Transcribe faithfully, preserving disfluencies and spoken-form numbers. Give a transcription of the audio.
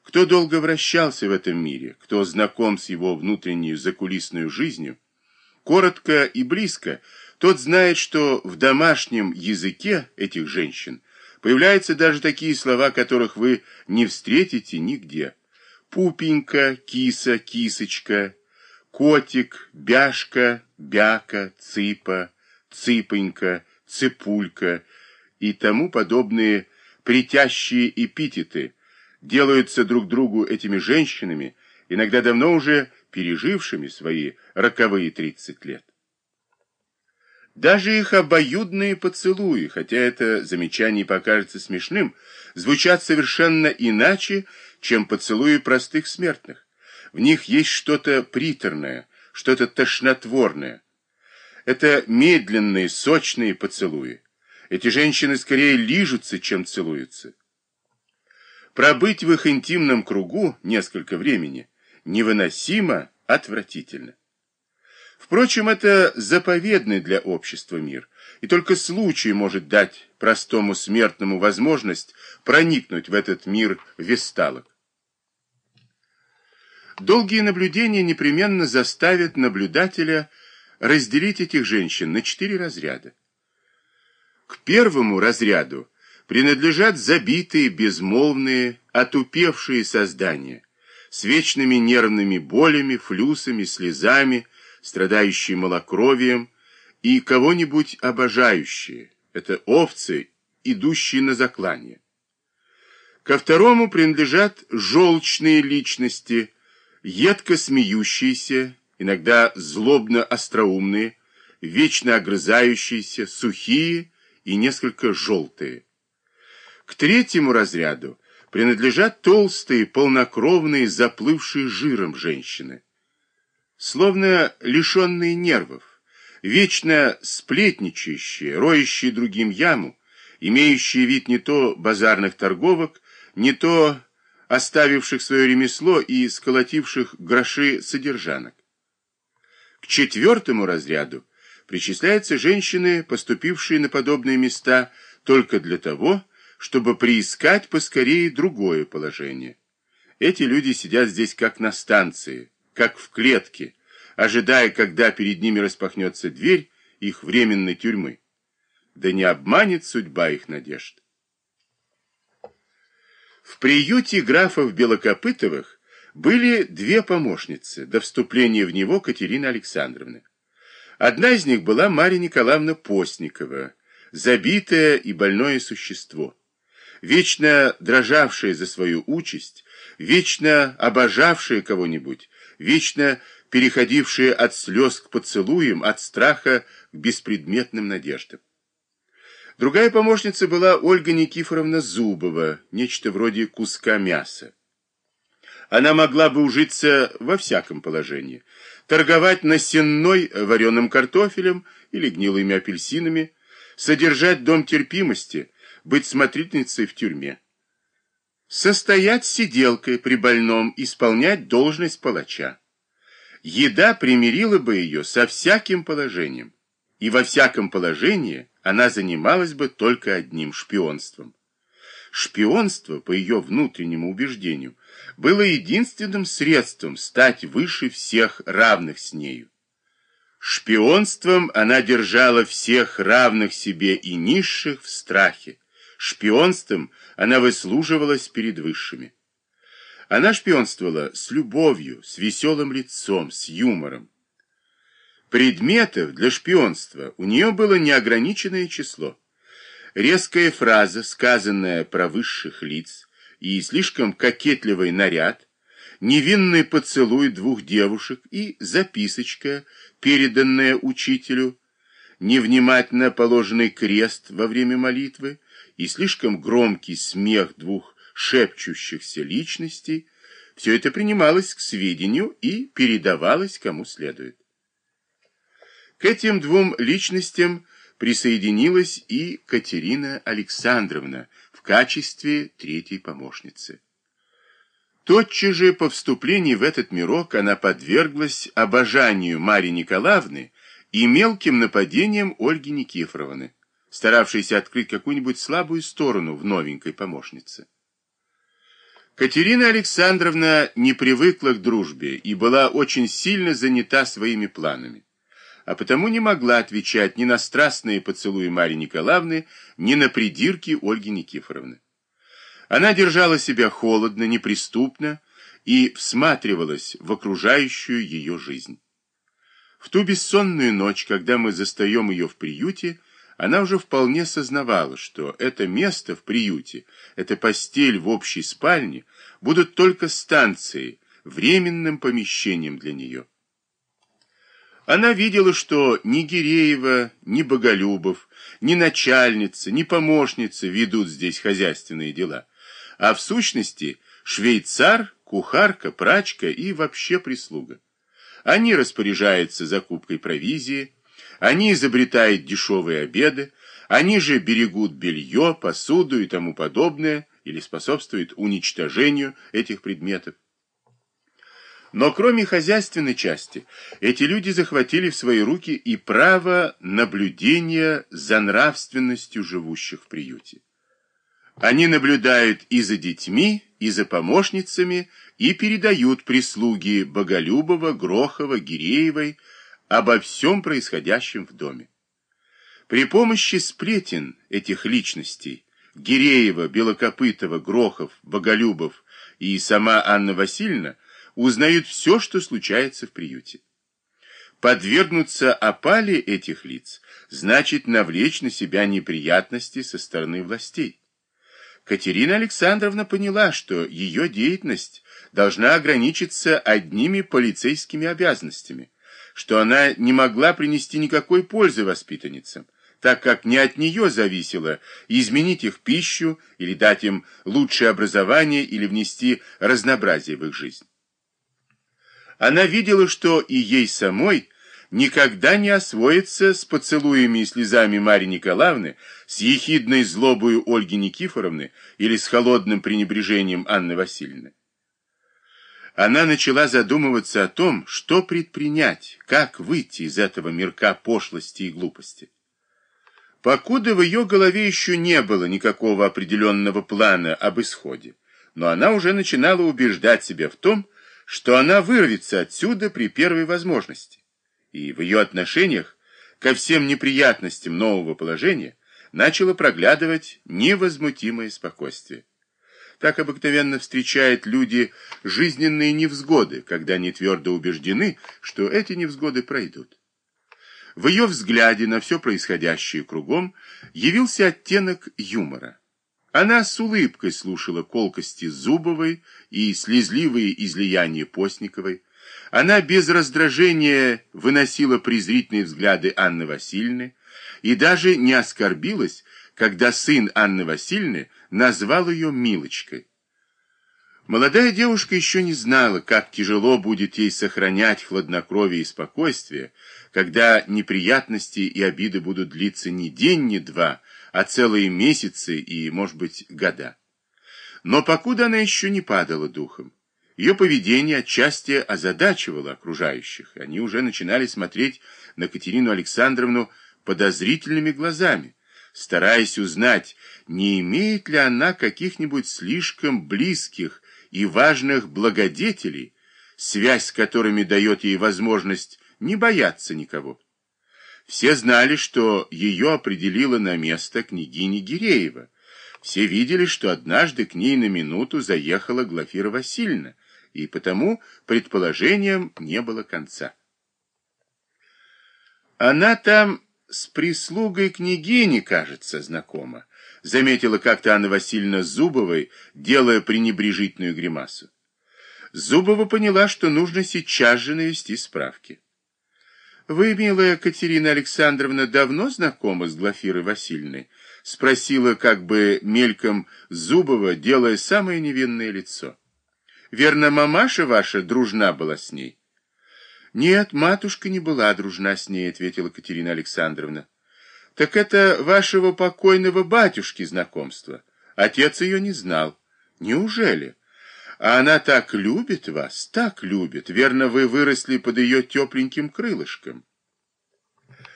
Кто долго вращался в этом мире, кто знаком с его внутренней закулисной жизнью, коротко и близко, тот знает, что в домашнем языке этих женщин появляются даже такие слова, которых вы не встретите нигде. Пупенька, киса, кисочка, котик, бяшка, бяка, цыпа, цыпонька, цыпулька и тому подобные притящие эпитеты делаются друг другу этими женщинами, иногда давно уже пережившими свои роковые тридцать лет. Даже их обоюдные поцелуи, хотя это замечание покажется смешным, звучат совершенно иначе, чем поцелуи простых смертных. В них есть что-то приторное, что-то тошнотворное. Это медленные, сочные поцелуи. Эти женщины скорее лижутся, чем целуются. Пробыть в их интимном кругу несколько времени невыносимо отвратительно. Впрочем, это заповедный для общества мир, и только случай может дать простому смертному возможность проникнуть в этот мир весталок. Долгие наблюдения непременно заставят наблюдателя разделить этих женщин на четыре разряда. К первому разряду принадлежат забитые, безмолвные, отупевшие создания, с вечными нервными болями, флюсами, слезами, страдающие малокровием и кого-нибудь обожающие. Это овцы, идущие на заклание. Ко второму принадлежат желчные личности, едко смеющиеся, иногда злобно остроумные, вечно огрызающиеся, сухие и несколько желтые. К третьему разряду принадлежат толстые, полнокровные, заплывшие жиром женщины, словно лишенные нервов, вечно сплетничающие, роющие другим яму, имеющие вид не то базарных торговок, не то оставивших свое ремесло и сколотивших гроши содержанок. К четвертому разряду причисляются женщины, поступившие на подобные места только для того, чтобы приискать поскорее другое положение. Эти люди сидят здесь как на станции, как в клетке, ожидая, когда перед ними распахнется дверь их временной тюрьмы. Да не обманет судьба их надежд. В приюте графов Белокопытовых были две помощницы до вступления в него Катерины Александровны. Одна из них была Марья Николаевна Постникова, забитое и больное существо, вечно дрожавшая за свою участь, вечно обожавшая кого-нибудь, вечно переходившая от слез к поцелуям, от страха к беспредметным надеждам. Другая помощница была Ольга Никифоровна Зубова, нечто вроде куска мяса. Она могла бы ужиться во всяком положении, торговать на сенной вареным картофелем или гнилыми апельсинами, содержать дом терпимости, быть смотрительницей в тюрьме, состоять сиделкой при больном, исполнять должность палача. Еда примирила бы ее со всяким положением, и во всяком положении она занималась бы только одним шпионством. Шпионство, по ее внутреннему убеждению, было единственным средством стать выше всех равных с нею. Шпионством она держала всех равных себе и низших в страхе. Шпионством она выслуживалась перед высшими. Она шпионствовала с любовью, с веселым лицом, с юмором. Предметов для шпионства у нее было неограниченное число. Резкая фраза, сказанная про высших лиц, и слишком кокетливый наряд, невинный поцелуй двух девушек и записочка, переданная учителю, невнимательно положенный крест во время молитвы и слишком громкий смех двух шепчущихся личностей, все это принималось к сведению и передавалось кому следует. К этим двум личностям присоединилась и Катерина Александровна в качестве третьей помощницы. Тотчас же по вступлении в этот мирок она подверглась обожанию Марьи Николаевны и мелким нападениям Ольги Никифоровны, старавшейся открыть какую-нибудь слабую сторону в новенькой помощнице. Катерина Александровна не привыкла к дружбе и была очень сильно занята своими планами, а потому не могла отвечать ни на страстные поцелуи Марьи Николаевны, ни на придирки Ольги Никифоровны. Она держала себя холодно, неприступно и всматривалась в окружающую ее жизнь. В ту бессонную ночь, когда мы застаем ее в приюте, она уже вполне сознавала, что это место в приюте, эта постель в общей спальне будут только станцией, временным помещением для нее. Она видела, что ни Гиреева, ни Боголюбов, ни начальница, ни помощница ведут здесь хозяйственные дела, а в сущности швейцар, кухарка, прачка и вообще прислуга. Они распоряжаются закупкой провизии, они изобретают дешевые обеды, они же берегут белье, посуду и тому подобное, или способствуют уничтожению этих предметов. Но кроме хозяйственной части, эти люди захватили в свои руки и право наблюдения за нравственностью живущих в приюте. Они наблюдают и за детьми, и за помощницами, и передают прислуге Боголюбова, Грохова, Гиреевой обо всем происходящем в доме. При помощи сплетен этих личностей Гиреева, Белокопытова, Грохов, Боголюбов и сама Анна Васильевна узнают все, что случается в приюте. Подвергнуться опале этих лиц значит навлечь на себя неприятности со стороны властей. Катерина Александровна поняла, что ее деятельность должна ограничиться одними полицейскими обязанностями, что она не могла принести никакой пользы воспитанницам, так как не от нее зависело изменить их пищу или дать им лучшее образование или внести разнообразие в их жизнь. Она видела, что и ей самой никогда не освоится с поцелуями и слезами Марьи Николаевны, с ехидной злобою Ольги Никифоровны или с холодным пренебрежением Анны Васильевны. Она начала задумываться о том, что предпринять, как выйти из этого мирка пошлости и глупости. Покуда в ее голове еще не было никакого определенного плана об исходе, но она уже начинала убеждать себя в том, что она вырвется отсюда при первой возможности. И в ее отношениях ко всем неприятностям нового положения начало проглядывать невозмутимое спокойствие. Так обыкновенно встречают люди жизненные невзгоды, когда они твердо убеждены, что эти невзгоды пройдут. В ее взгляде на все происходящее кругом явился оттенок юмора. Она с улыбкой слушала колкости Зубовой и слезливые излияния Постниковой. Она без раздражения выносила презрительные взгляды Анны Васильевны и даже не оскорбилась, когда сын Анны Васильевны назвал ее Милочкой. Молодая девушка еще не знала, как тяжело будет ей сохранять хладнокровие и спокойствие, когда неприятности и обиды будут длиться не день, не два, а целые месяцы и, может быть, года. Но покуда она еще не падала духом, ее поведение отчасти озадачивало окружающих, они уже начинали смотреть на Катерину Александровну подозрительными глазами, стараясь узнать, не имеет ли она каких-нибудь слишком близких и важных благодетелей, связь с которыми дает ей возможность не бояться никого. Все знали, что ее определила на место княгиня Гиреева. Все видели, что однажды к ней на минуту заехала Глафира Васильевна, и потому предположениям не было конца. Она там с прислугой княгини, кажется, знакома, заметила как-то Анна Васильевна Зубовой, делая пренебрежительную гримасу. Зубова поняла, что нужно сейчас же навести справки. «Вы, милая Катерина Александровна, давно знакомы с Глафирой Васильевной?» — спросила как бы мельком Зубова, делая самое невинное лицо. «Верно, мамаша ваша дружна была с ней?» «Нет, матушка не была дружна с ней», — ответила Катерина Александровна. «Так это вашего покойного батюшки знакомство. Отец ее не знал. Неужели? А она так любит вас, так любит. Верно, вы выросли под ее тепленьким крылышком».